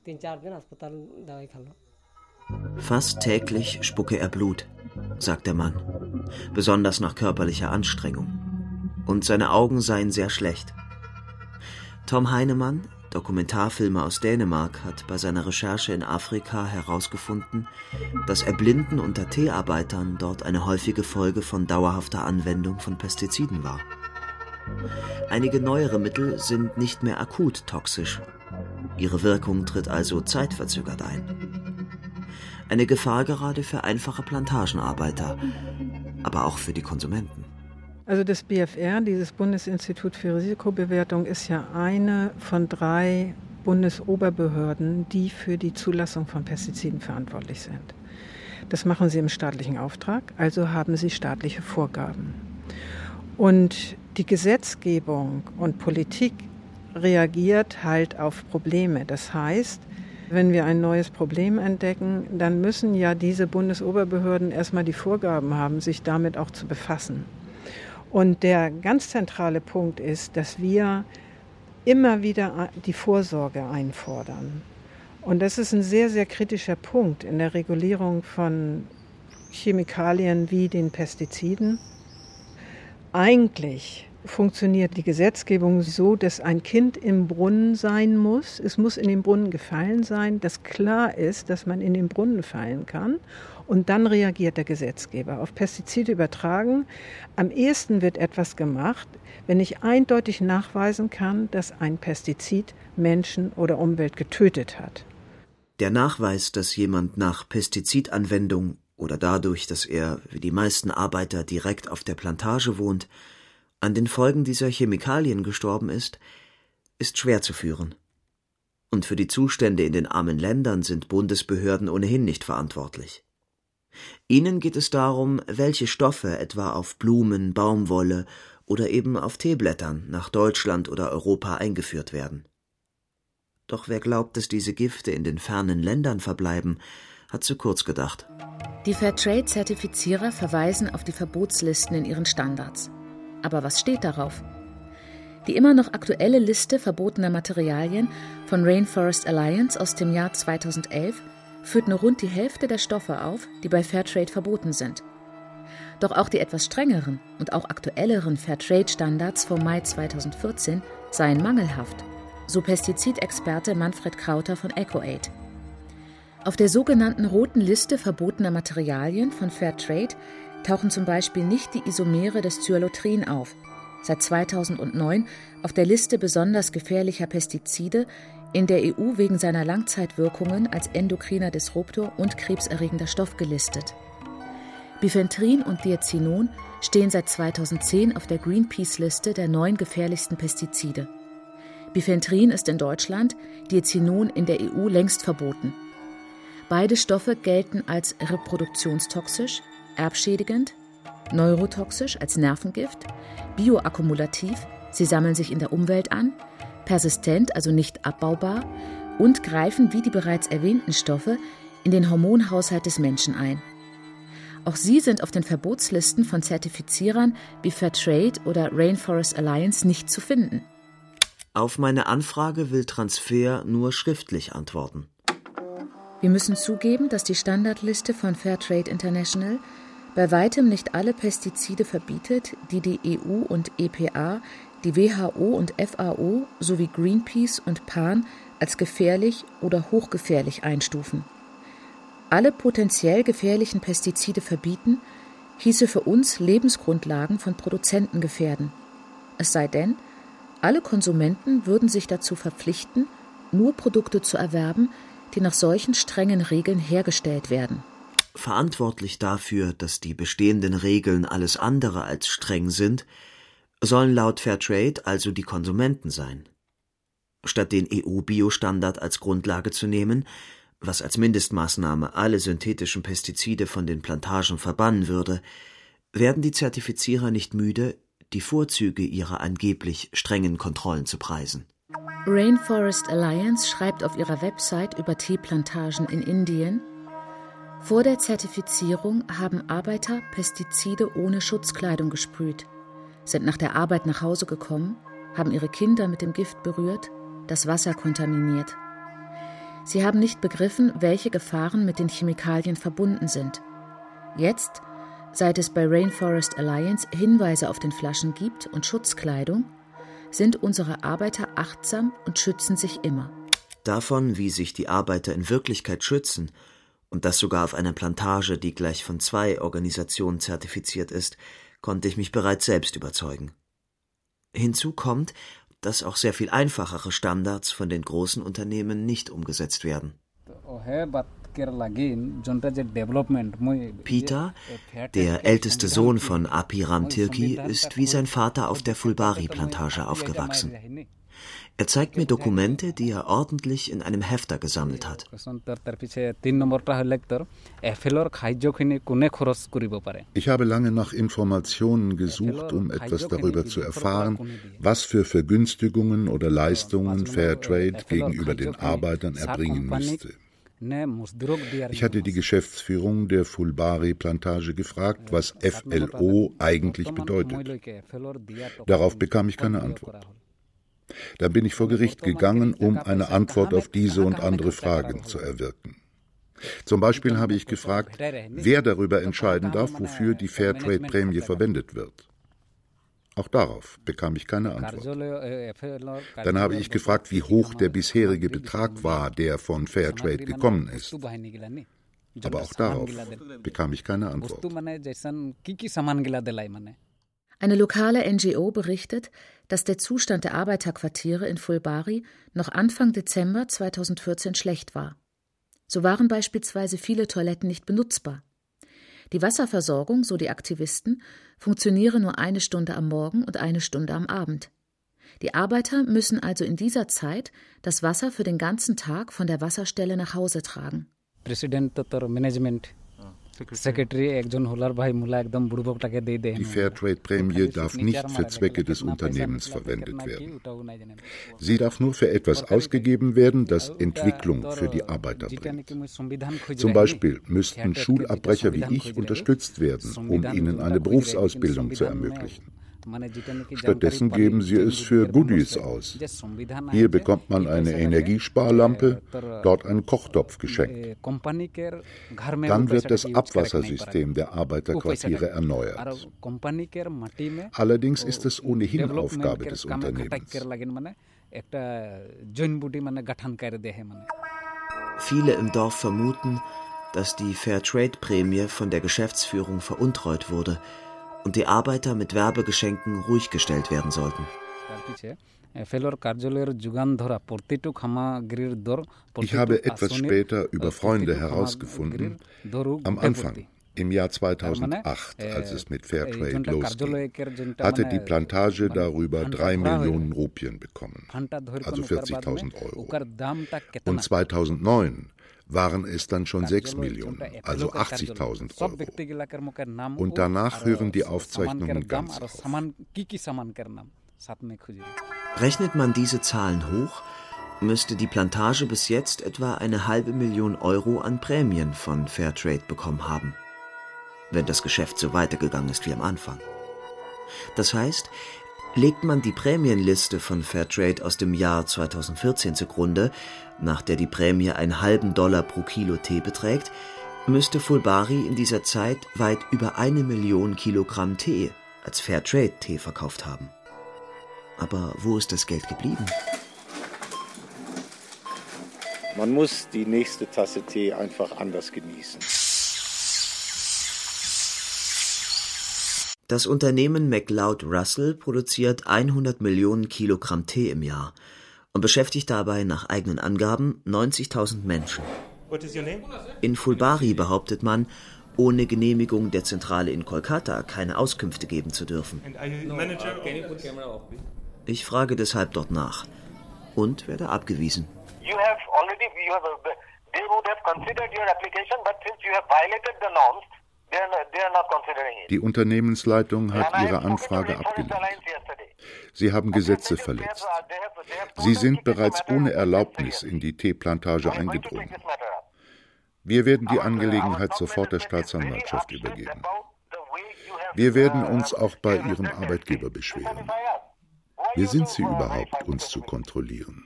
Fast täglich spucke er Blut, sagt der Mann, besonders nach körperlicher Anstrengung. Und seine Augen seien sehr schlecht. Tom Heinemann, Dokumentarfilmer aus Dänemark, hat bei seiner Recherche in Afrika herausgefunden, dass Erblinden unter Teearbeitern dort eine häufige Folge von dauerhafter Anwendung von Pestiziden war. Einige neuere Mittel sind nicht mehr akut toxisch. Ihre Wirkung tritt also zeitverzögert ein. Eine Gefahr gerade für einfache Plantagenarbeiter, aber auch für die Konsumenten. Also das BfR, dieses Bundesinstitut für Risikobewertung, ist ja eine von 3 Bundesoberbehörden, die für die Zulassung von Pestiziden verantwortlich sind. Das machen sie im staatlichen Auftrag, also haben sie staatliche Vorgaben. Und die Gesetzgebung und Politik reagiert halt auf Probleme. Das heißt, wenn wir ein neues Problem entdecken, dann müssen ja diese Bundesoberbehörden erstmal die Vorgaben haben, sich damit auch zu befassen. Und der ganz zentrale Punkt ist, dass wir immer wieder die Vorsorge einfordern. Und das ist ein sehr, sehr kritischer Punkt in der Regulierung von Chemikalien wie den Pestiziden. Eigentlich funktioniert die Gesetzgebung so, dass ein Kind im Brunnen sein muss. Es muss in den Brunnen gefallen sein, dass klar ist, dass man in den Brunnen fallen kann. Und dann reagiert der Gesetzgeber. Auf Pestizide übertragen. Am ehesten wird etwas gemacht, wenn ich eindeutig nachweisen kann, dass ein Pestizid Menschen oder Umwelt getötet hat. Der Nachweis, dass jemand nach Pestizidanwendung oder dadurch, dass er, wie die meisten Arbeiter, direkt auf der Plantage wohnt, an den Folgen dieser Chemikalien gestorben ist schwer zu führen. Und für die Zustände in den armen Ländern sind Bundesbehörden ohnehin nicht verantwortlich. Ihnen geht es darum, welche Stoffe etwa auf Blumen, Baumwolle oder eben auf Teeblättern nach Deutschland oder Europa eingeführt werden. Doch wer glaubt, dass diese Gifte in den fernen Ländern verbleiben, hat zu kurz gedacht. Die Fairtrade-Zertifizierer verweisen auf die Verbotslisten in ihren Standards. Aber was steht darauf? Die immer noch aktuelle Liste verbotener Materialien von Rainforest Alliance aus dem Jahr 2011 führt nur rund die Hälfte der Stoffe auf, die bei Fairtrade verboten sind. Doch auch die etwas strengeren und auch aktuelleren Fairtrade-Standards vom Mai 2014 seien mangelhaft, so Pestizidexperte Manfred Krauter von EcoAid. Auf der sogenannten roten Liste verbotener Materialien von Fairtrade tauchen zum Beispiel nicht die Isomere des Cyalotrin auf, seit 2009 auf der Liste besonders gefährlicher Pestizide in der EU wegen seiner Langzeitwirkungen als endokriner Disruptor und krebserregender Stoff gelistet. Bifentrin und Diazinon stehen seit 2010 auf der Greenpeace-Liste der 9 gefährlichsten Pestizide. Bifentrin ist in Deutschland, Diazinon in der EU längst verboten. Beide Stoffe gelten als reproduktionstoxisch, erbschädigend, neurotoxisch als Nervengift, bioakkumulativ, sie sammeln sich in der Umwelt an, persistent, also nicht abbaubar, und greifen wie die bereits erwähnten Stoffe in den Hormonhaushalt des Menschen ein. Auch sie sind auf den Verbotslisten von Zertifizierern wie Fairtrade oder Rainforest Alliance nicht zu finden. Auf meine Anfrage will Transfer nur schriftlich antworten. Wir müssen zugeben, dass die Standardliste von Fairtrade International bei weitem nicht alle Pestizide verbietet, die die EU und EPA, die WHO und FAO sowie Greenpeace und PAN als gefährlich oder hochgefährlich einstufen. Alle potenziell gefährlichen Pestizide verbieten, hieße für uns Lebensgrundlagen von Produzenten gefährden. Es sei denn, alle Konsumenten würden sich dazu verpflichten, nur Produkte zu erwerben, die nach solchen strengen Regeln hergestellt werden. Verantwortlich dafür, dass die bestehenden Regeln alles andere als streng sind, sollen laut Fairtrade also die Konsumenten sein. Statt den EU-Biostandard als Grundlage zu nehmen, was als Mindestmaßnahme alle synthetischen Pestizide von den Plantagen verbannen würde, werden die Zertifizierer nicht müde, die Vorzüge ihrer angeblich strengen Kontrollen zu preisen. Rainforest Alliance schreibt auf ihrer Website über Teeplantagen in Indien: Vor der Zertifizierung haben Arbeiter Pestizide ohne Schutzkleidung gesprüht, sind nach der Arbeit nach Hause gekommen, haben ihre Kinder mit dem Gift berührt, das Wasser kontaminiert. Sie haben nicht begriffen, welche Gefahren mit den Chemikalien verbunden sind. Jetzt, seit es bei Rainforest Alliance Hinweise auf den Flaschen gibt und Schutzkleidung, sind unsere Arbeiter achtsam und schützen sich immer. Davon, wie sich die Arbeiter in Wirklichkeit schützen, und das sogar auf einer Plantage, die gleich von 2 Organisationen zertifiziert ist, konnte ich mich bereits selbst überzeugen. Hinzu kommt, dass auch sehr viel einfachere Standards von den großen Unternehmen nicht umgesetzt werden. Peter, der älteste Sohn von Apiram Tirki, ist wie sein Vater auf der Fulbari-Plantage aufgewachsen. Er zeigt mir Dokumente, die er ordentlich in einem Hefter gesammelt hat. Ich habe lange nach Informationen gesucht, um etwas darüber zu erfahren, was für Vergünstigungen oder Leistungen Fairtrade gegenüber den Arbeitern erbringen müsste. Ich hatte die Geschäftsführung der Fulbari-Plantage gefragt, was FLO eigentlich bedeutet. Darauf bekam ich keine Antwort. Dann bin ich vor Gericht gegangen, um eine Antwort auf diese und andere Fragen zu erwirken. Zum Beispiel habe ich gefragt, wer darüber entscheiden darf, wofür die Fairtrade-Prämie verwendet wird. Auch darauf bekam ich keine Antwort. Dann habe ich gefragt, wie hoch der bisherige Betrag war, der von Fairtrade gekommen ist. Aber auch darauf bekam ich keine Antwort. Eine lokale NGO berichtet, dass der Zustand der Arbeiterquartiere in Fulbari noch Anfang Dezember 2014 schlecht war. So waren beispielsweise viele Toiletten nicht benutzbar. Die Wasserversorgung, so die Aktivisten, funktioniere nur 1 Stunde am Morgen und 1 Stunde am Abend. Die Arbeiter müssen also in dieser Zeit das Wasser für den ganzen Tag von der Wasserstelle nach Hause tragen. Die Fairtrade-Prämie darf nicht für Zwecke des Unternehmens verwendet werden. Sie darf nur für etwas ausgegeben werden, das Entwicklung für die Arbeiter bringt. Zum Beispiel müssten Schulabbrecher wie ich unterstützt werden, um ihnen eine Berufsausbildung zu ermöglichen. Stattdessen geben sie es für Goodies aus. Hier bekommt man eine Energiesparlampe, dort einen Kochtopf geschenkt. Dann wird das Abwassersystem der Arbeiterquartiere erneuert. Allerdings ist es ohnehin Aufgabe des Unternehmens. Viele im Dorf vermuten, dass die Fairtrade-Prämie von der Geschäftsführung veruntreut wurde und die Arbeiter mit Werbegeschenken ruhig gestellt werden sollten. Ich habe etwas später über Freunde herausgefunden, am Anfang, im Jahr 2008, als es mit Fairtrade losging, hatte die Plantage darüber 3 Millionen Rupien bekommen, also 40.000 Euro. Und 2009 waren es dann schon 6 Millionen, also 80.000 Euro. Und danach hören die Aufzeichnungen ganz auf. Rechnet man diese Zahlen hoch, müsste die Plantage bis jetzt etwa 500.000 Euro an Prämien von Fairtrade bekommen haben, wenn das Geschäft so weitergegangen ist wie am Anfang. Das heißt, legt man die Prämienliste von Fairtrade aus dem Jahr 2014 zugrunde, nach der die Prämie $0,50 pro Kilo Tee beträgt, müsste Fulbari in dieser Zeit weit über 1 Million Kilogramm Tee als Fairtrade-Tee verkauft haben. Aber wo ist das Geld geblieben? Man muss die nächste Tasse Tee einfach anders genießen. Das Unternehmen McLeod Russell produziert 100 Millionen Kilogramm Tee im Jahr und beschäftigt dabei nach eigenen Angaben 90.000 Menschen. In Fulbari behauptet man, ohne Genehmigung der Zentrale in Kolkata keine Auskünfte geben zu dürfen. Ich frage deshalb dort nach und werde abgewiesen. Die Unternehmensleitung hat Ihre Anfrage abgelehnt. Sie haben Gesetze verletzt. Sie sind bereits ohne Erlaubnis in die Teeplantage eingedrungen. Wir werden die Angelegenheit sofort der Staatsanwaltschaft übergeben. Wir werden uns auch bei Ihrem Arbeitgeber beschweren. Wer sind Sie überhaupt, uns zu kontrollieren?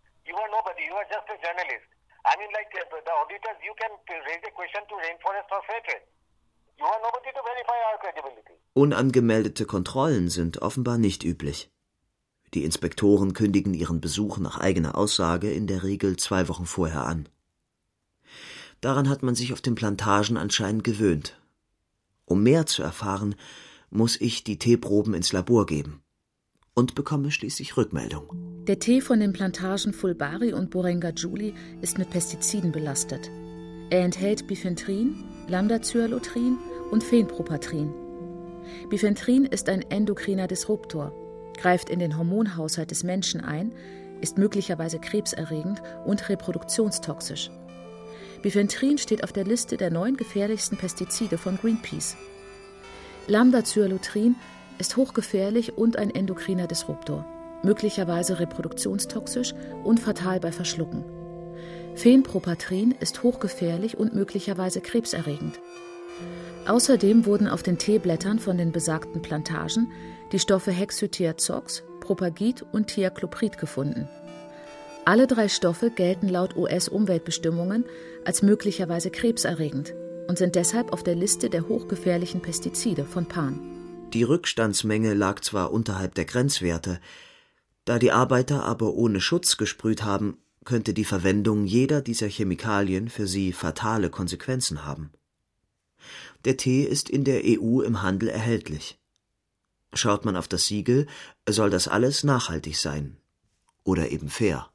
Unangemeldete Kontrollen sind offenbar nicht üblich. Die Inspektoren kündigen ihren Besuch nach eigener Aussage in der Regel 2 Wochen vorher an. Daran hat man sich auf den Plantagen anscheinend gewöhnt. Um mehr zu erfahren, muss ich die Teeproben ins Labor geben und bekomme schließlich Rückmeldung. Der Tee von den Plantagen Fulbari und Borengajuli ist mit Pestiziden belastet. Er enthält Bifentrin, Lambda-Cyhalotrin und Phenpropatrin. Bifentrin ist ein endokriner Disruptor, greift in den Hormonhaushalt des Menschen ein, ist möglicherweise krebserregend und reproduktionstoxisch. Bifentrin steht auf der Liste der 9 gefährlichsten Pestizide von Greenpeace. Lambda-Cyhalotrin ist hochgefährlich und ein endokriner Disruptor, möglicherweise reproduktionstoxisch und fatal bei Verschlucken. Phenpropatrin ist hochgefährlich und möglicherweise krebserregend. Außerdem wurden auf den Teeblättern von den besagten Plantagen die Stoffe Hexythiazox, Propagit und Thiacloprid gefunden. Alle 3 Stoffe gelten laut US-Umweltbestimmungen als möglicherweise krebserregend und sind deshalb auf der Liste der hochgefährlichen Pestizide von PAN. Die Rückstandsmenge lag zwar unterhalb der Grenzwerte, da die Arbeiter aber ohne Schutz gesprüht haben, könnte die Verwendung jeder dieser Chemikalien für sie fatale Konsequenzen haben. Der Tee ist in der EU im Handel erhältlich. Schaut man auf das Siegel, soll das alles nachhaltig sein. Oder eben fair.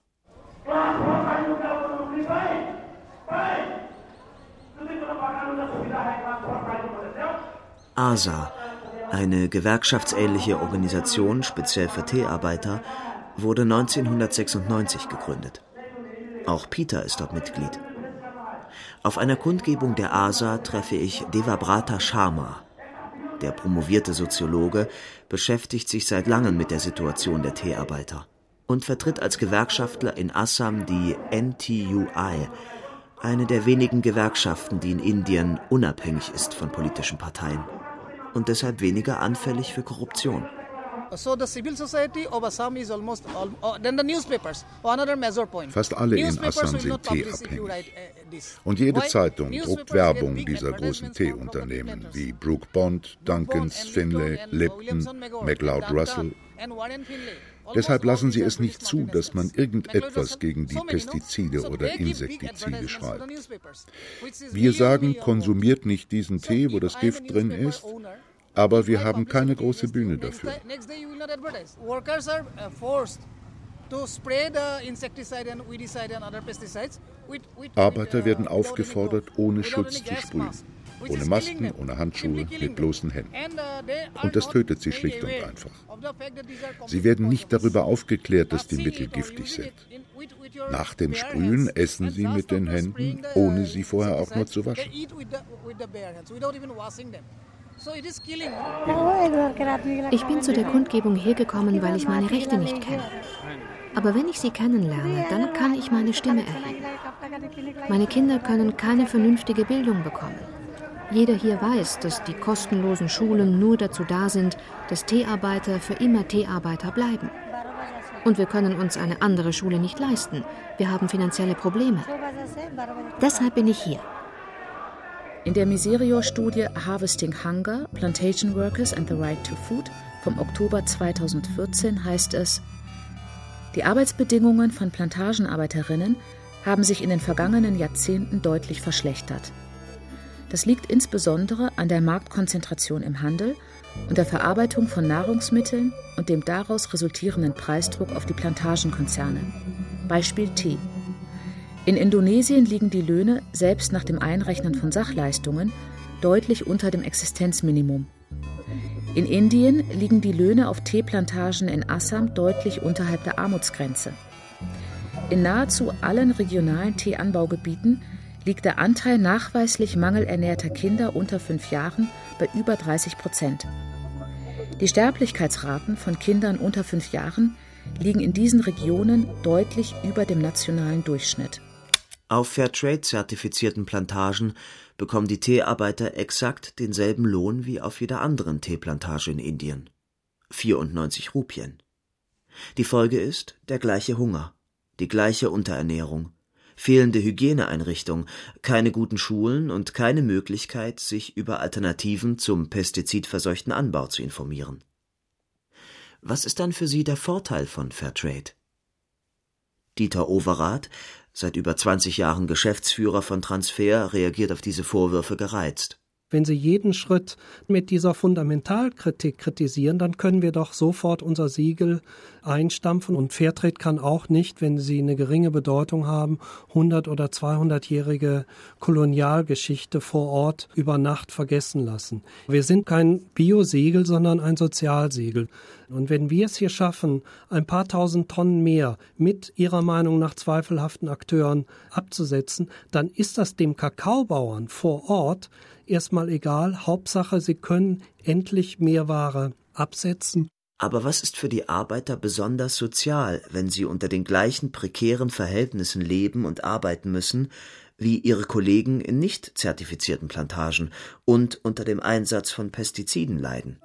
ASA, eine gewerkschaftsähnliche Organisation speziell für Teearbeiter, wurde 1996 gegründet. Auch Peter ist dort Mitglied. Auf einer Kundgebung der ASA treffe ich Devabrata Sharma. Der promovierte Soziologe beschäftigt sich seit langem mit der Situation der Teearbeiter und vertritt als Gewerkschaftler in Assam die NTUI, eine der wenigen Gewerkschaften, die in Indien unabhängig ist von politischen Parteien und deshalb weniger anfällig für Korruption. Fast alle in Assam sind teeabhängig. Und jede Zeitung druckt Werbung dieser großen Teeunternehmen wie Brooke Bond, Duncans, Finlay, Lipton, McLeod Russell. Deshalb lassen sie es nicht zu, dass man irgendetwas gegen die Pestizide oder Insektizide schreibt. Wir sagen, konsumiert nicht diesen Tee, wo das Gift drin ist, aber wir haben keine große Bühne dafür. Arbeiter werden aufgefordert, ohne Schutz zu sprühen. Ohne Masken, ohne Handschuhe, mit bloßen Händen. Und das tötet sie schlicht und einfach. Sie werden nicht darüber aufgeklärt, dass die Mittel giftig sind. Nach dem Sprühen essen sie mit den Händen, ohne sie vorher auch nur zu waschen. Ich bin zu der Kundgebung hergekommen, weil ich meine Rechte nicht kenne. Aber wenn ich sie kennenlerne, dann kann ich meine Stimme erheben. Meine Kinder können keine vernünftige Bildung bekommen. Jeder hier weiß, dass die kostenlosen Schulen nur dazu da sind, dass Teearbeiter für immer Teearbeiter bleiben. Und wir können uns eine andere Schule nicht leisten. Wir haben finanzielle Probleme. Deshalb bin ich hier. In der Miserio-Studie Harvesting Hunger, Plantation Workers and the Right to Food vom Oktober 2014 heißt es: Die Arbeitsbedingungen von Plantagenarbeiterinnen haben sich in den vergangenen Jahrzehnten deutlich verschlechtert. Das liegt insbesondere an der Marktkonzentration im Handel und der Verarbeitung von Nahrungsmitteln und dem daraus resultierenden Preisdruck auf die Plantagenkonzerne. Beispiel Tee. In Indonesien liegen die Löhne, selbst nach dem Einrechnen von Sachleistungen, deutlich unter dem Existenzminimum. In Indien liegen die Löhne auf Teeplantagen in Assam deutlich unterhalb der Armutsgrenze. In nahezu allen regionalen Teeanbaugebieten liegt der Anteil nachweislich mangelernährter Kinder unter 5 Jahren bei über 30%. Die Sterblichkeitsraten von Kindern unter 5 Jahren liegen in diesen Regionen deutlich über dem nationalen Durchschnitt. Auf Fairtrade-zertifizierten Plantagen bekommen die Teearbeiter exakt denselben Lohn wie auf jeder anderen Teeplantage in Indien. 94 Rupien. Die Folge ist der gleiche Hunger, die gleiche Unterernährung, fehlende Hygieneeinrichtungen, keine guten Schulen und keine Möglichkeit, sich über Alternativen zum pestizidverseuchten Anbau zu informieren. Was ist dann für Sie der Vorteil von Fairtrade? Dieter Overath, seit über 20 Jahren Geschäftsführer von Transfer, reagiert auf diese Vorwürfe gereizt. Wenn Sie jeden Schritt mit dieser Fundamentalkritik kritisieren, dann können wir doch sofort unser Siegel einstampfen. Und Fairtrade kann auch nicht, wenn sie eine geringe Bedeutung haben, 100- oder 200-jährige Kolonialgeschichte vor Ort über Nacht vergessen lassen. Wir sind kein Biosiegel, sondern ein Sozialsiegel. Und wenn wir es hier schaffen, ein paar tausend Tonnen mehr mit Ihrer Meinung nach zweifelhaften Akteuren abzusetzen, dann ist das dem Kakaobauern vor Ort erstmal egal. Hauptsache, sie können endlich mehr Ware absetzen. Aber was ist für die Arbeiter besonders sozial, wenn sie unter den gleichen prekären Verhältnissen leben und arbeiten müssen, wie ihre Kollegen in nicht zertifizierten Plantagen und unter dem Einsatz von Pestiziden leiden?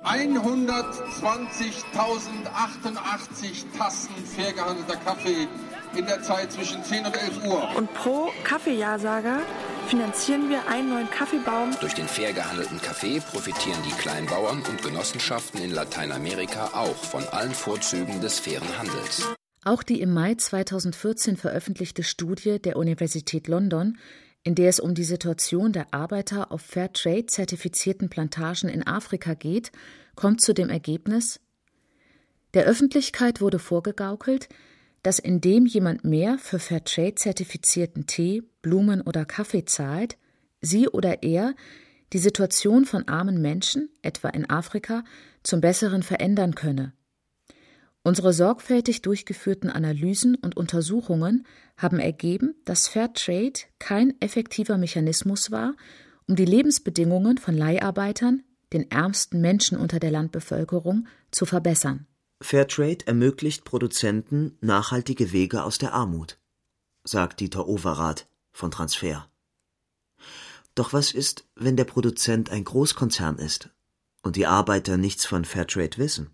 120.088 Tassen fair gehandelter Kaffee in der Zeit zwischen 10 und 11 Uhr. Und pro Kaffeejahrsager finanzieren wir einen neuen Kaffeebaum. Durch den fair gehandelten Kaffee profitieren die Kleinbauern und Genossenschaften in Lateinamerika auch von allen Vorzügen des fairen Handels. Auch die im Mai 2014 veröffentlichte Studie der Universität London, in der es um die Situation der Arbeiter auf Fairtrade-zertifizierten Plantagen in Afrika geht, kommt zu dem Ergebnis: Der Öffentlichkeit wurde vorgegaukelt, dass indem jemand mehr für Fairtrade-zertifizierten Tee, Blumen oder Kaffee zahlt, sie oder er die Situation von armen Menschen, etwa in Afrika, zum Besseren verändern könne. Unsere sorgfältig durchgeführten Analysen und Untersuchungen haben ergeben, dass Fairtrade kein effektiver Mechanismus war, um die Lebensbedingungen von Leiharbeitern, den ärmsten Menschen unter der Landbevölkerung, zu verbessern. Fairtrade ermöglicht Produzenten nachhaltige Wege aus der Armut, sagt Dieter Overath von Transfer. Doch was ist, wenn der Produzent ein Großkonzern ist und die Arbeiter nichts von Fairtrade wissen?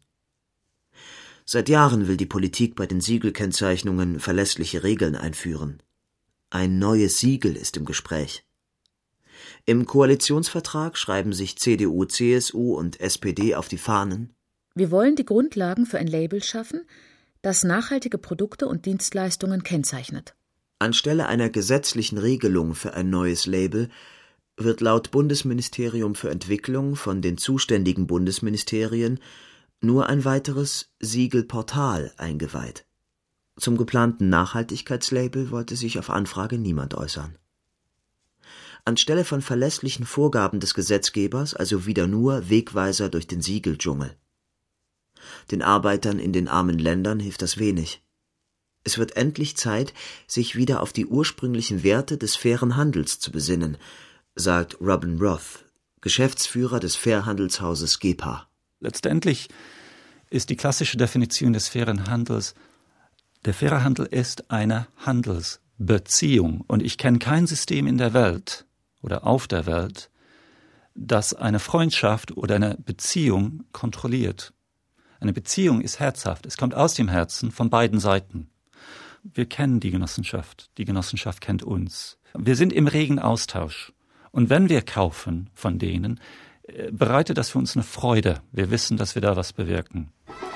Seit Jahren will die Politik bei den Siegelkennzeichnungen verlässliche Regeln einführen. Ein neues Siegel ist im Gespräch. Im Koalitionsvertrag schreiben sich CDU, CSU und SPD auf die Fahnen: Wir wollen die Grundlagen für ein Label schaffen, das nachhaltige Produkte und Dienstleistungen kennzeichnet. Anstelle einer gesetzlichen Regelung für ein neues Label wird laut Bundesministerium für Entwicklung von den zuständigen Bundesministerien nur ein weiteres Siegelportal eingeweiht. Zum geplanten Nachhaltigkeitslabel wollte sich auf Anfrage niemand äußern. Anstelle von verlässlichen Vorgaben des Gesetzgebers also wieder nur Wegweiser durch den Siegeldschungel. Den Arbeitern in den armen Ländern hilft das wenig. Es wird endlich Zeit, sich wieder auf die ursprünglichen Werte des fairen Handels zu besinnen, sagt Robin Roth, Geschäftsführer des Fairhandelshauses GEPA. Letztendlich ist die klassische Definition des fairen Handels: Der faire Handel ist eine Handelsbeziehung. Und ich kenne kein System in der Welt oder auf der Welt, das eine Freundschaft oder eine Beziehung kontrolliert. Eine Beziehung ist herzhaft. Es kommt aus dem Herzen von beiden Seiten. Wir kennen die Genossenschaft kennt uns. Wir sind im regen Austausch. Und wenn wir kaufen von denen, bereitet das für uns eine Freude. Wir wissen, dass wir da was bewirken.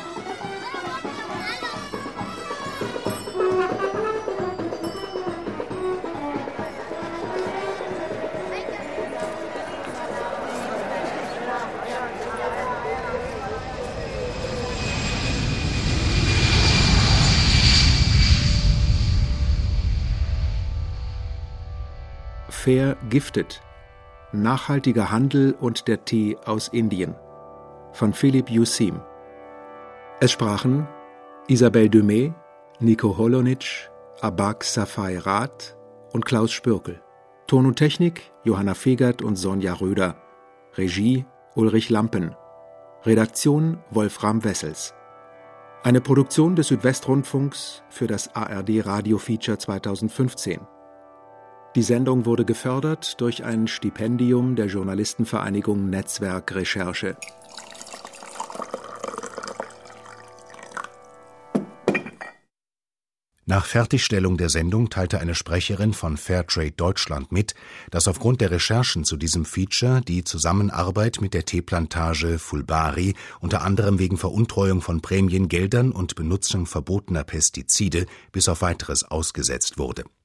Fair Gifted. Nachhaltiger Handel und der Tee aus Indien von Philipp Yusim. Es sprachen Isabelle Dumais, Nico Holonitsch, Abak Safai Rath und Klaus Spürkel. Ton und Technik Johanna Fegert und Sonja Röder. Regie Ulrich Lampen. Redaktion Wolfram Wessels. Eine Produktion des Südwestrundfunks für das ARD Radio Feature 2015. Die Sendung wurde gefördert durch ein Stipendium der Journalistenvereinigung Netzwerk Recherche. Nach Fertigstellung der Sendung teilte eine Sprecherin von Fairtrade Deutschland mit, dass aufgrund der Recherchen zu diesem Feature die Zusammenarbeit mit der Teeplantage Fulbari unter anderem wegen Veruntreuung von Prämiengeldern und Benutzung verbotener Pestizide bis auf Weiteres ausgesetzt wurde.